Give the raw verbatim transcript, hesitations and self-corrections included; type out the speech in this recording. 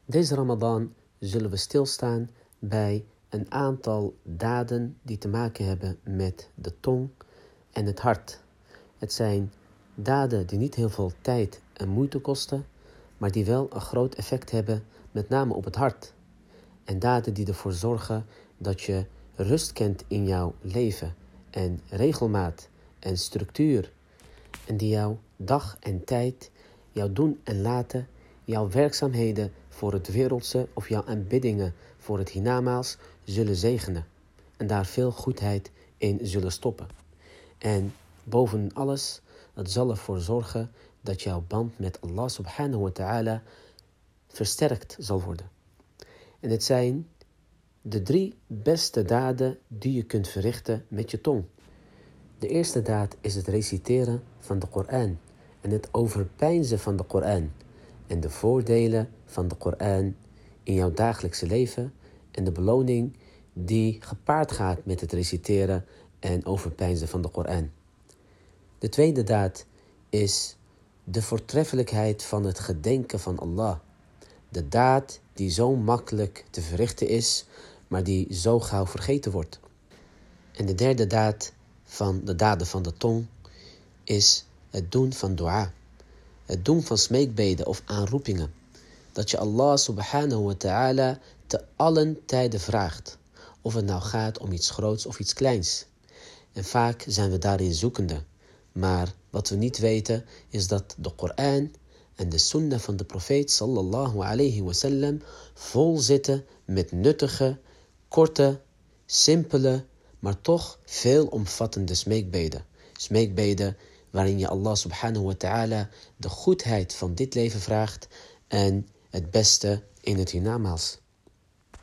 Deze Ramadan zullen we stilstaan bij een aantal daden die te maken hebben met de tong en het hart. Het zijn daden die niet heel veel tijd en moeite kosten, maar die wel een groot effect hebben, met name op het hart. En daden die ervoor zorgen dat je rust kent in jouw leven en regelmaat en structuur. En die jouw dag en tijd, jouw doen en laten, jouw werkzaamheden voor het wereldse of jouw aanbiddingen voor het hiernamaals zullen zegenen. En daar veel goedheid in zullen stoppen. En boven alles, het zal ervoor zorgen dat jouw band met Allah subhanahu wa ta'ala versterkt zal worden. En het zijn de drie beste daden die je kunt verrichten met je tong. De eerste daad is het reciteren van de Koran en het overpeinzen van de Koran en de voordelen van de Koran in jouw dagelijkse leven en de beloning die gepaard gaat met het reciteren en overpeinzen van de Koran. De tweede daad is de voortreffelijkheid van het gedenken van Allah. De daad die zo makkelijk te verrichten is, maar die zo gauw vergeten wordt. En de derde daad van de daden van de tong is het doen van dua. Het doen van smeekbeden of aanroepingen. Dat je Allah subhanahu wa ta'ala te allen tijden vraagt. Of het nou gaat om iets groots of iets kleins. En vaak zijn we daarin zoekende. Maar wat we niet weten is dat de Koran en de sunnah van de profeet sallallahu alayhi wasallam vol zitten met nuttige, korte, simpele, maar toch veelomvattende smeekbeden. Smeekbeden waarin je Allah subhanahu wa ta'ala de goedheid van dit leven vraagt en het beste in het hiernamaals.